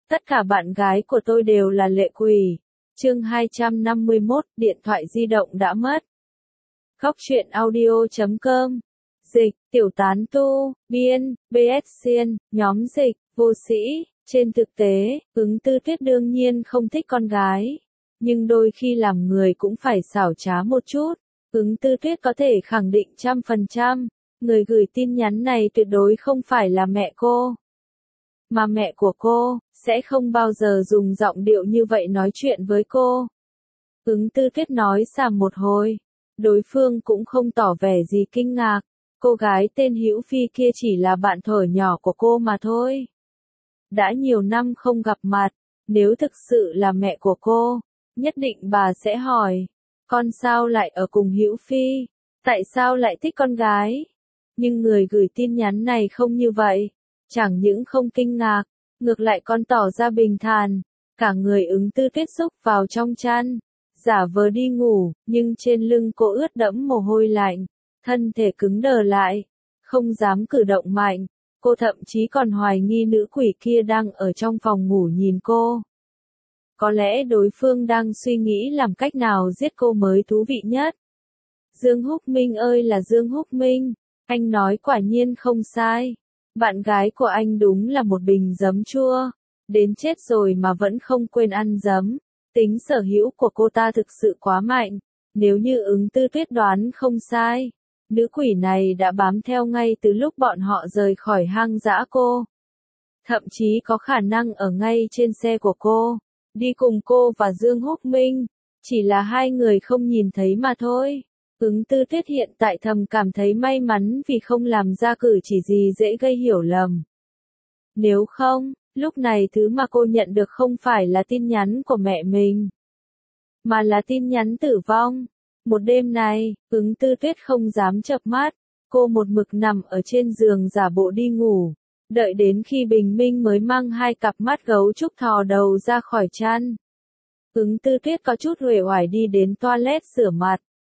Tất cả bạn gái của tôi đều là lệ quỷ. Chương 251, điện thoại di động đã mất. Khóc chuyện audio.com. Dịch, tiểu tán tu, biên, BS nhóm dịch, vô sĩ. Trên thực tế, Ứng Tư Tuyết đương nhiên không thích con gái. Nhưng đôi khi làm người cũng phải xảo trá một chút. Ứng Tư Tuyết có thể khẳng định 100%, người gửi tin nhắn này tuyệt đối không phải là mẹ cô. Mà mẹ của cô, sẽ không bao giờ dùng giọng điệu như vậy nói chuyện với cô. Ứng Tư Tuyết nói xàm một hồi. Đối phương cũng không tỏ vẻ gì kinh ngạc. Cô gái tên Hữu Phi kia chỉ là bạn thuở nhỏ của cô mà thôi. Đã nhiều năm không gặp mặt, nếu thực sự là mẹ của cô, nhất định bà sẽ hỏi, con sao lại ở cùng Hữu Phi? Tại sao lại thích con gái? Nhưng người gửi tin nhắn này không như vậy, chẳng những không kinh ngạc, ngược lại còn tỏ ra bình thản, cả người Ứng Tư Tuyết xúc vào trong chăn, giả vờ đi ngủ, nhưng trên lưng cô ướt đẫm mồ hôi lạnh, thân thể cứng đờ lại, không dám cử động mạnh. Cô thậm chí còn hoài nghi nữ quỷ kia đang ở trong phòng ngủ nhìn cô. Có lẽ đối phương đang suy nghĩ làm cách nào giết cô mới thú vị nhất. Dương Húc Minh ơi là Dương Húc Minh, anh nói quả nhiên không sai. Bạn gái của anh đúng là một bình giấm chua, đến chết rồi mà vẫn không quên ăn giấm. Tính sở hữu của cô ta thực sự quá mạnh, nếu như Ứng Tư Tuyết đoán không sai. Nữ quỷ này đã bám theo ngay từ lúc bọn họ rời khỏi hang dã cô. Thậm chí có khả năng ở ngay trên xe của cô, đi cùng cô và Dương Húc Minh, chỉ là hai người không nhìn thấy mà thôi. Ứng Tư Tuyết hiện tại thầm cảm thấy may mắn vì không làm ra cử chỉ gì dễ gây hiểu lầm. Nếu không, lúc này thứ mà cô nhận được không phải là tin nhắn của mẹ mình, mà là tin nhắn tử vong. Một đêm này, Ứng Tư Tuyết không dám chợp mắt, cô một mực nằm ở trên giường giả bộ đi ngủ, đợi đến khi bình minh mới mang hai cặp mắt gấu trúc thò đầu ra khỏi chăn. Ứng Tư Tuyết có chút uể oải đi đến toilet rửa mặt.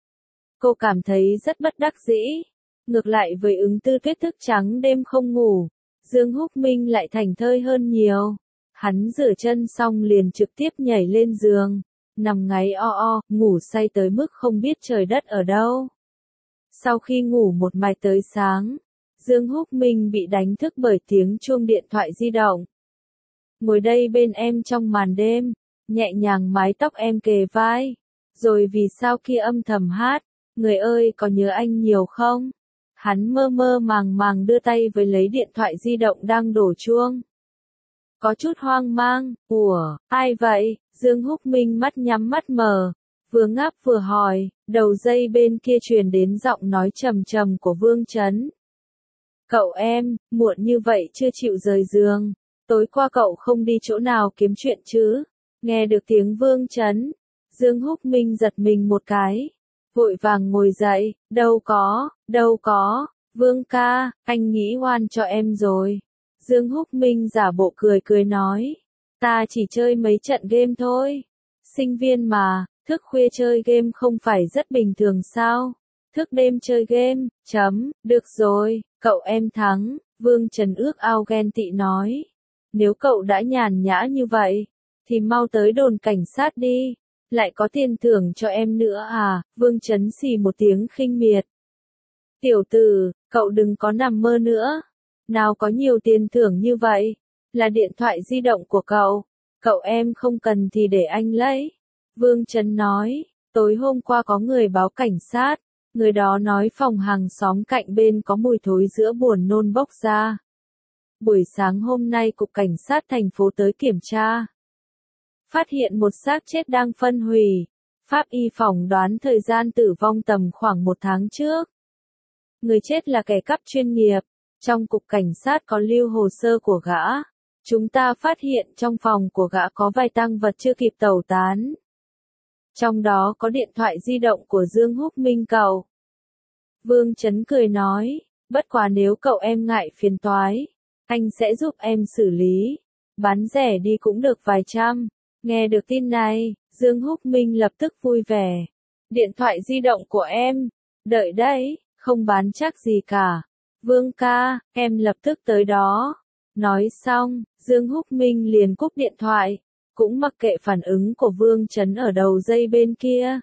Cô cảm thấy rất bất đắc dĩ. Ngược lại với Ứng Tư Tuyết thức trắng đêm không ngủ, Dương Húc Minh lại thành thơi hơn nhiều. Hắn rửa chân xong liền trực tiếp nhảy lên giường, nằm ngáy ngủ say tới mức không biết trời đất ở đâu. Sau khi ngủ một mạch tới sáng, Dương Húc Minh bị đánh thức bởi tiếng chuông điện thoại di động. Ngồi đây bên em trong màn đêm, nhẹ nhàng mái tóc em kề vai, rồi vì sao kia âm thầm hát, người ơi có nhớ anh nhiều không? Hắn mơ mơ màng màng đưa tay với lấy điện thoại di động đang đổ chuông. Có chút hoang mang, ủa, ai vậy? Dương Húc Minh mắt nhắm mắt mở, vừa ngáp vừa hỏi, đầu dây bên kia truyền đến giọng nói trầm trầm của Vương Chấn. Cậu em, muộn như vậy chưa chịu rời giường, tối qua cậu không đi chỗ nào kiếm chuyện chứ? Nghe được tiếng Vương Chấn, Dương Húc Minh giật mình một cái, vội vàng ngồi dậy, đâu có, Vương ca, anh nghĩ oan cho em rồi. Dương Húc Minh giả bộ cười nói, ta chỉ chơi mấy trận game thôi. Sinh viên mà, thức khuya chơi game không phải rất bình thường sao? Thức đêm chơi game, được rồi, cậu em thắng, Vương Trần ước ao ghen tị nói. Nếu cậu đã nhàn nhã như vậy, thì mau tới đồn cảnh sát đi, lại có tiền thưởng cho em nữa à? Vương Trấn xì một tiếng khinh miệt. Tiểu tử, cậu đừng có nằm mơ nữa. Nào có nhiều tiền thưởng như vậy, là điện thoại di động của cậu em không cần thì để anh lấy. Vương Trấn nói, tối hôm qua có người báo cảnh sát, người đó nói phòng hàng xóm cạnh bên có mùi thối giữa buồn nôn bốc ra. Buổi sáng hôm nay cục cảnh sát thành phố tới kiểm tra, phát hiện một xác chết đang phân hủy, pháp y phỏng đoán thời gian tử vong tầm khoảng 1 tháng trước. Người chết là kẻ cắp chuyên nghiệp. Trong cục cảnh sát có lưu hồ sơ của gã. Chúng ta phát hiện trong phòng của gã có vài tang vật chưa kịp tẩu tán. Trong đó có điện thoại di động của Dương Húc Minh cậu. Vương Trấn cười nói, bất quá nếu cậu em ngại phiền toái, anh sẽ giúp em xử lý. Bán rẻ đi cũng được vài trăm. Nghe được tin này, Dương Húc Minh lập tức vui vẻ. Điện thoại di động của em, đợi đấy, không bán chắc gì cả. Vương ca, em lập tức tới đó. Nói xong, Dương Húc Minh liền cúp điện thoại, cũng mặc kệ phản ứng của Vương Chấn ở đầu dây bên kia.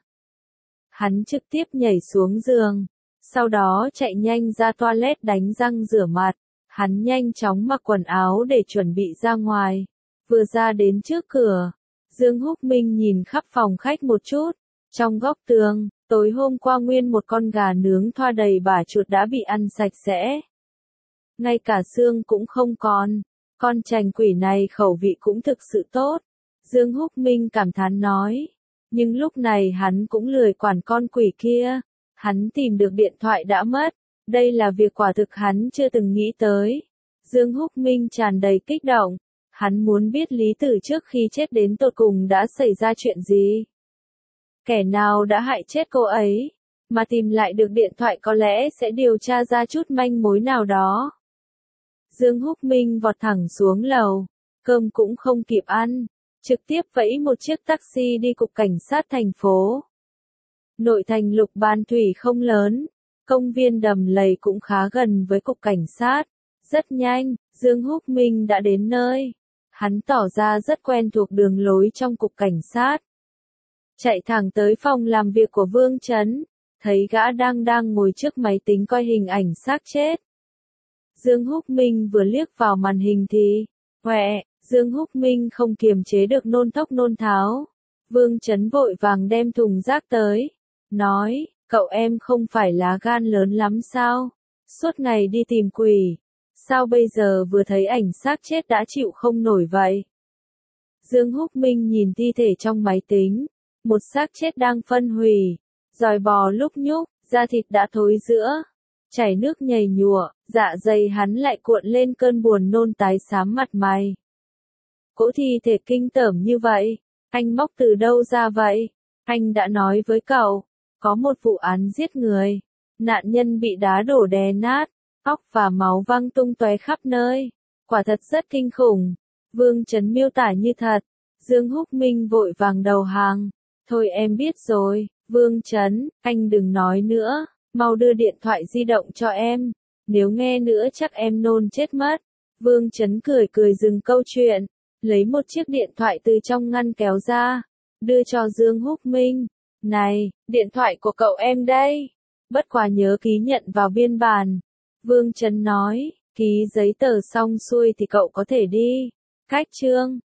Hắn trực tiếp nhảy xuống giường, sau đó chạy nhanh ra toilet đánh răng rửa mặt. Hắn nhanh chóng mặc quần áo để chuẩn bị ra ngoài. Vừa ra đến trước cửa, Dương Húc Minh nhìn khắp phòng khách một chút. Trong góc tường, tối hôm qua nguyên một con gà nướng thoa đầy bả chuột đã bị ăn sạch sẽ. Ngay cả xương cũng không còn. Con trành quỷ này khẩu vị cũng thực sự tốt. Dương Húc Minh cảm thán nói. Nhưng lúc này hắn cũng lười quản con quỷ kia. Hắn tìm được điện thoại đã mất. Đây là việc quả thực hắn chưa từng nghĩ tới. Dương Húc Minh tràn đầy kích động. Hắn muốn biết Lý Tử trước khi chết đến tột cùng đã xảy ra chuyện gì. Kẻ nào đã hại chết cô ấy. Mà tìm lại được điện thoại có lẽ sẽ điều tra ra chút manh mối nào đó. Dương Húc Minh vọt thẳng xuống lầu. Cơm cũng không kịp ăn. Trực tiếp vẫy một chiếc taxi đi cục cảnh sát thành phố. Nội thành Lục Ban Thủy không lớn. Công viên Đầm Lầy cũng khá gần với cục cảnh sát. Rất nhanh, Dương Húc Minh đã đến nơi. Hắn tỏ ra rất quen thuộc đường lối trong cục cảnh sát. Chạy thẳng tới phòng làm việc của Vương Chấn. Thấy gã đang ngồi trước máy tính coi hình ảnh xác chết. Dương Húc Minh vừa liếc vào màn hình thì, Dương Húc Minh không kiềm chế được nôn thốc nôn tháo. Vương Chấn vội vàng đem thùng rác tới. Nói, cậu em không phải lá gan lớn lắm sao? Suốt ngày đi tìm quỷ. Sao bây giờ vừa thấy ảnh xác chết đã chịu không nổi vậy? Dương Húc Minh nhìn thi thể trong máy tính. Một xác chết đang phân hủy. Giòi bò lúc nhúc, da thịt đã thối rữa. Chảy nước nhầy nhụa, dạ dày hắn lại cuộn lên cơn buồn nôn tái xám mặt mày. Cỗ thi thể kinh tởm như vậy, anh móc từ đâu ra vậy? Anh đã nói với cậu, có một vụ án giết người. Nạn nhân bị đá đổ đè nát, óc và máu văng tung tóe khắp nơi. Quả thật rất kinh khủng. Vương Chấn miêu tả như thật. Dương Húc Minh vội vàng đầu hàng. Thôi em biết rồi, Vương Chấn, anh đừng nói nữa. Mau đưa điện thoại di động cho em. Nếu nghe nữa chắc em nôn chết mất. Vương Chấn cười dừng câu chuyện. Lấy một chiếc điện thoại từ trong ngăn kéo ra. Đưa cho Dương Húc Minh. Này, điện thoại của cậu em đây. Bất quá nhớ ký nhận vào biên bản. Vương Chấn nói, ký giấy tờ xong xuôi thì cậu có thể đi. Cách chương.